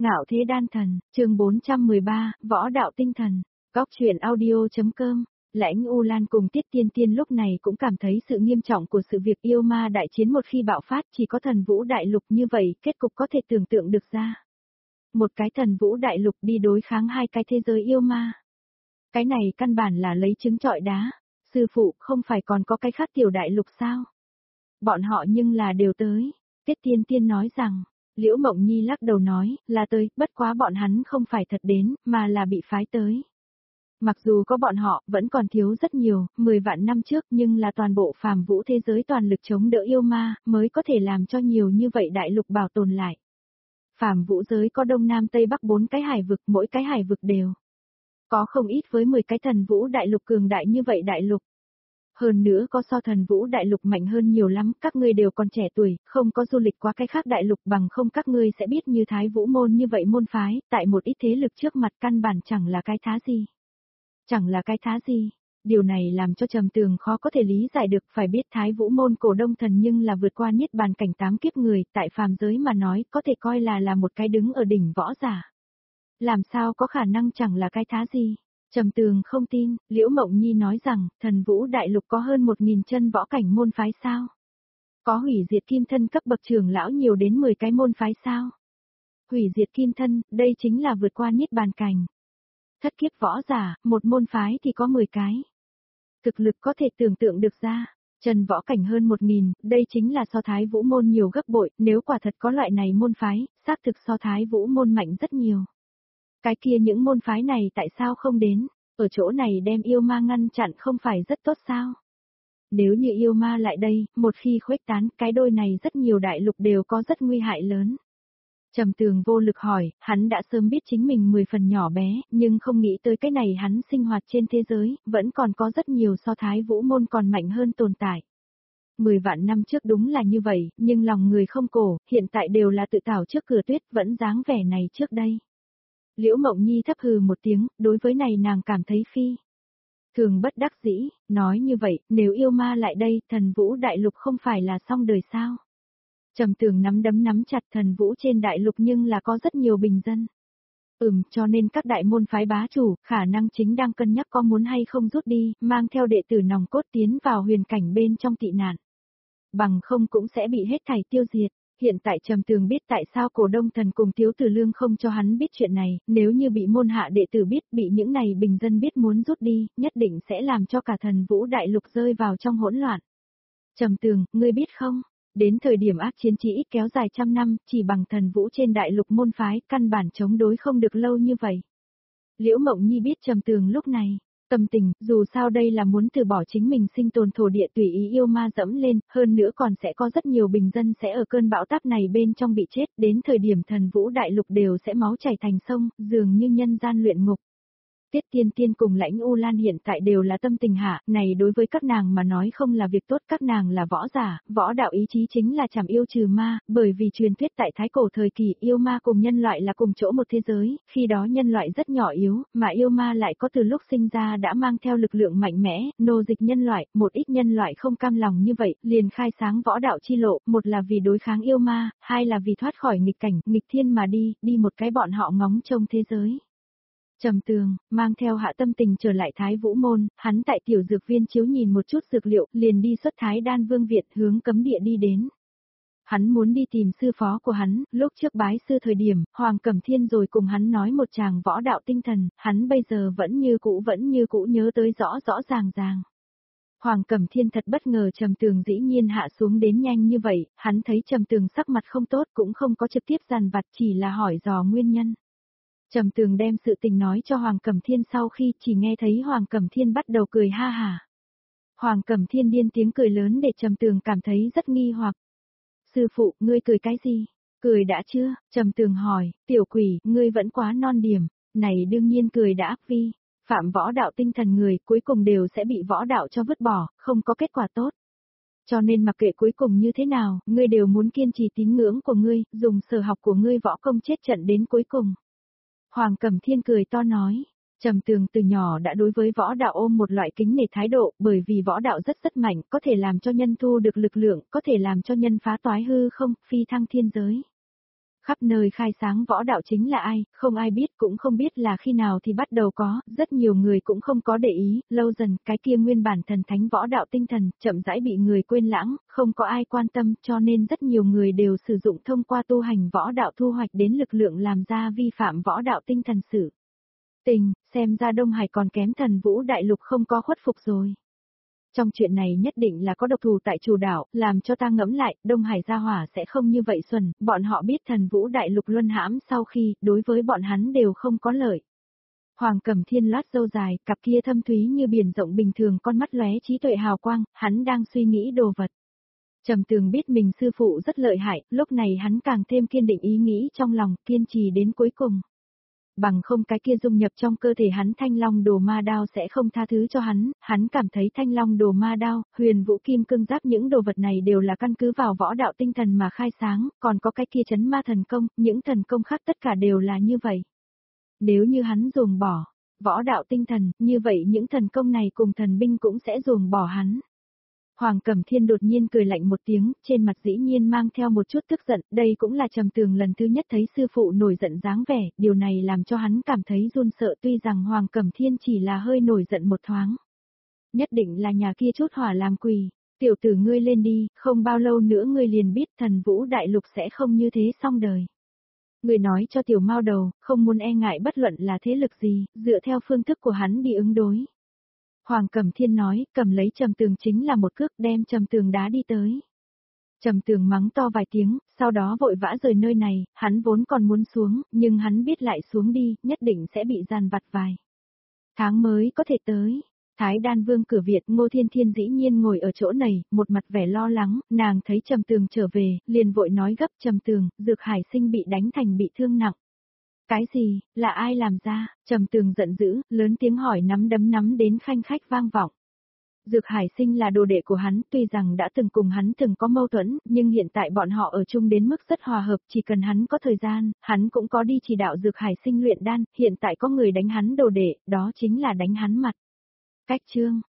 Ngạo thế đan thần, chương 413, võ đạo tinh thần, góc truyện audio.com. Lãnh U Lan cùng Tiết Tiên Tiên lúc này cũng cảm thấy sự nghiêm trọng của sự việc yêu ma đại chiến một khi bạo phát, chỉ có thần vũ đại lục như vậy, kết cục có thể tưởng tượng được ra. Một cái thần vũ đại lục đi đối kháng hai cái thế giới yêu ma. Cái này căn bản là lấy trứng trọi đá. Sư phụ, không phải còn có cái khác tiểu đại lục sao? Bọn họ nhưng là đều tới. Tiết Tiên Tiên nói rằng, Liễu Mộng Nhi lắc đầu nói, là tới, bất quá bọn hắn không phải thật đến, mà là bị phái tới. Mặc dù có bọn họ, vẫn còn thiếu rất nhiều, 10 vạn năm trước, nhưng là toàn bộ phàm vũ thế giới toàn lực chống đỡ yêu ma, mới có thể làm cho nhiều như vậy đại lục bảo tồn lại. Phàm vũ giới có đông nam tây bắc 4 cái hải vực, mỗi cái hải vực đều có không ít với 10 cái thần vũ đại lục cường đại như vậy đại lục. Hơn nữa có so thần vũ đại lục mạnh hơn nhiều lắm, các ngươi đều còn trẻ tuổi, không có du lịch qua cái khác đại lục bằng không các ngươi sẽ biết như Thái Vũ môn như vậy môn phái, tại một ít thế lực trước mặt căn bản chẳng là cái thá gì. Chẳng là cái thá gì. Điều này làm cho Trầm Tường khó có thể lý giải được, phải biết Thái Vũ môn cổ đông thần nhưng là vượt qua niết bàn cảnh 8 kiếp người, tại phàm giới mà nói có thể coi là một cái đứng ở đỉnh võ giả. Làm sao có khả năng chẳng là cái thá gì. Trầm Tường không tin, Liễu Mộng Nhi nói rằng, thần vũ đại lục có hơn 1000 chân võ cảnh môn phái sao? Có hủy diệt kim thân cấp bậc trưởng lão nhiều đến 10 cái môn phái sao? Hủy diệt kim thân, đây chính là vượt qua niết bàn cảnh. Thất kiếp võ giả, một môn phái thì có 10 cái. Thực lực có thể tưởng tượng được ra, chân võ cảnh hơn 1000, đây chính là so Thái Vũ môn nhiều gấp bội, nếu quả thật có loại này môn phái, xác thực so Thái Vũ môn mạnh rất nhiều. Cái kia những môn phái này tại sao không đến, ở chỗ này đem yêu ma ngăn chặn không phải rất tốt sao? Nếu như yêu ma lại đây, một khi khuếch tán, cái đôi này rất nhiều đại lục đều có rất nguy hại lớn. Trầm Tường vô lực hỏi, hắn đã sớm biết chính mình 10 phần nhỏ bé, nhưng không nghĩ tới cái này hắn sinh hoạt trên thế giới, vẫn còn có rất nhiều so Thái Vũ môn còn mạnh hơn tồn tại. 10 vạn năm trước đúng là như vậy, nhưng lòng người không cổ, hiện tại đều là tự thảo trước cửa tuyết, vẫn dáng vẻ này trước đây. Liễu Mộng Nhi thấp hừ một tiếng, đối với này nàng cảm thấy phi thường bất đắc dĩ, nói như vậy, nếu yêu ma lại đây, thần vũ đại lục không phải là xong đời sao? Trầm Tường nắm đấm nắm chặt, thần vũ trên đại lục nhưng là có rất nhiều bình dân. Cho nên các đại môn phái bá chủ, khả năng chính đang cân nhắc có muốn hay không rút đi, mang theo đệ tử nòng cốt tiến vào huyền cảnh bên trong tị nạn. Bằng không cũng sẽ bị hết thảy tiêu diệt. Hiện tại Trầm Tường biết tại sao cổ đông thần cùng Tiếu Tử Lương không cho hắn biết chuyện này, nếu như bị môn hạ đệ tử biết, bị những này bình dân biết muốn rút đi, nhất định sẽ làm cho cả thần vũ đại lục rơi vào trong hỗn loạn. Trầm Tường, ngươi biết không, đến thời điểm ác chiến chỉ ít kéo dài 100 năm, chỉ bằng thần vũ trên đại lục môn phái, căn bản chống đối không được lâu như vậy. Liễu Mộng Nhi biết Trầm Tường lúc này tâm tình, dù sao đây là muốn từ bỏ chính mình sinh tồn thổ địa tùy ý yêu ma dẫm lên, hơn nữa còn sẽ có rất nhiều bình dân sẽ ở cơn bão táp này bên trong bị chết, đến thời điểm thần vũ đại lục đều sẽ máu chảy thành sông, dường như nhân gian luyện ngục. Tiết Tiên Tiên cùng Lãnh U Lan hiện tại đều là tâm tình hạ, này đối với các nàng mà nói không là việc tốt, các nàng là võ giả, võ đạo ý chí chính là chảm yêu trừ ma, bởi vì truyền thuyết tại thái cổ thời kỳ yêu ma cùng nhân loại là cùng chỗ một thế giới, khi đó nhân loại rất nhỏ yếu, mà yêu ma lại có từ lúc sinh ra đã mang theo lực lượng mạnh mẽ, nô dịch nhân loại, một ít nhân loại không cam lòng như vậy, liền khai sáng võ đạo chi lộ, một là vì đối kháng yêu ma, hai là vì thoát khỏi nghịch cảnh, nghịch thiên mà đi một cái bọn họ ngóng trông thế giới. Trầm Tường, mang theo hạ tâm tình trở lại Thái Vũ môn, hắn tại tiểu dược viên chiếu nhìn một chút dược liệu, liền đi xuất Thái Đan Vương Viện hướng cấm địa đi đến. Hắn muốn đi tìm sư phó của hắn, lúc trước bái sư thời điểm, Hoàng Cẩm Thiên rồi cùng hắn nói một tràng võ đạo tinh thần, hắn bây giờ vẫn như cũ nhớ tới rõ ràng. Hoàng Cẩm Thiên thật bất ngờ Trầm Tường dĩ nhiên hạ xuống đến nhanh như vậy, hắn thấy Trầm Tường sắc mặt không tốt cũng không có trực tiếp dằn vặt, chỉ là hỏi dò nguyên nhân. Trầm Tường đem sự tình nói cho Hoàng Cẩm Thiên sau khi chỉ nghe thấy Hoàng Cẩm Thiên bắt đầu cười ha hả. Hoàng Cẩm Thiên điên tiếng cười lớn để Trầm Tường cảm thấy rất nghi hoặc. Sư phụ, ngươi cười cái gì? Cười đã chưa? Trầm Tường hỏi, tiểu quỷ, ngươi vẫn quá non điểm. Này đương nhiên cười đã áp vi. Phạm võ đạo tinh thần người cuối cùng đều sẽ bị võ đạo cho vứt bỏ, không có kết quả tốt. Cho nên mặc kệ cuối cùng như thế nào, ngươi đều muốn kiên trì tín ngưỡng của ngươi, dùng sở học của ngươi võ công chết trận đến cuối cùng. Hoàng Cẩm Thiên cười to nói, Trầm Tường từ nhỏ đã đối với võ đạo ôm một loại kính nể thái độ, bởi vì võ đạo rất mạnh, có thể làm cho nhân thu được lực lượng, có thể làm cho nhân phá toái hư không, phi thăng thiên giới. Khắp nơi khai sáng võ đạo chính là ai, không ai biết cũng không biết là khi nào thì bắt đầu có, rất nhiều người cũng không có để ý, lâu dần cái kia nguyên bản thần thánh võ đạo tinh thần, chậm rãi bị người quên lãng, không có ai quan tâm cho nên rất nhiều người đều sử dụng thông qua tu hành võ đạo thu hoạch đến lực lượng làm ra vi phạm võ đạo tinh thần sự. Tình, xem ra Đông Hải còn kém Thần Vũ Đại Lục không có khuất phục rồi. Trong chuyện này nhất định là có độc thủ tại chủ đảo, làm cho ta ngẫm lại, Đông Hải gia hỏa sẽ không như vậy xuẩn, bọn họ biết Thần Vũ Đại Lục luân hãm sau khi, đối với bọn hắn đều không có lợi. Hoàng Cẩm Thiên lót râu dài, cặp kia thâm thúy như biển rộng bình thường, con mắt lóe trí tuệ hào quang, hắn đang suy nghĩ đồ vật. Trầm Tường biết mình sư phụ rất lợi hại, lúc này hắn càng thêm kiên định ý nghĩ trong lòng, kiên trì đến cuối cùng. Bằng không cái kia dung nhập trong cơ thể hắn Thanh Long Đồ Ma Đao sẽ không tha thứ cho hắn cảm thấy Thanh Long Đồ Ma Đao, Huyền Vũ Kim Cương Giáp những đồ vật này đều là căn cứ vào võ đạo tinh thần mà khai sáng, còn có cái kia chấn ma thần công, những thần công khác tất cả đều là như vậy. Nếu như hắn ruồng bỏ võ đạo tinh thần, như vậy những thần công này cùng thần binh cũng sẽ ruồng bỏ hắn. Hoàng Cẩm Thiên đột nhiên cười lạnh một tiếng, trên mặt dĩ nhiên mang theo một chút tức giận, đây cũng là Trầm Tường lần thứ nhất thấy sư phụ nổi giận dáng vẻ, điều này làm cho hắn cảm thấy run sợ tuy rằng Hoàng Cẩm Thiên chỉ là hơi nổi giận một thoáng. Nhất định là nhà kia chút hỏa làm quỷ, tiểu tử ngươi lên đi, không bao lâu nữa ngươi liền biết Thần Vũ Đại Lục sẽ không như thế xong đời. Người nói cho tiểu mao đầu, không muốn e ngại bất luận là thế lực gì, dựa theo phương thức của hắn đi ứng đối. Hoàng Cẩm Thiên nói, cầm lấy Trầm Tường chính là một cước đem Trầm Tường đá đi tới. Trầm Tường mắng to vài tiếng, sau đó vội vã rời nơi này, hắn vốn còn muốn xuống, nhưng hắn biết lại xuống đi, nhất định sẽ bị giàn vặt vài tháng mới có thể tới. Thái Đan Vương cửa Việt Ngô Thiên Thiên dĩ nhiên ngồi ở chỗ này, một mặt vẻ lo lắng, nàng thấy Trầm Tường trở về, liền vội nói gấp Trầm Tường, Dược Hải Sinh bị đánh thành bị thương nặng. Cái gì, là ai làm ra? Trầm Tường giận dữ, lớn tiếng hỏi nắm đấm nắm đến khanh khách vang vọng. Dược Hải Sinh là đồ đệ của hắn, tuy rằng đã từng cùng hắn từng có mâu thuẫn, nhưng hiện tại bọn họ ở chung đến mức rất hòa hợp, chỉ cần hắn có thời gian, hắn cũng có đi chỉ đạo Dược Hải Sinh luyện đan, hiện tại có người đánh hắn đồ đệ, đó chính là đánh hắn mặt. Cách chương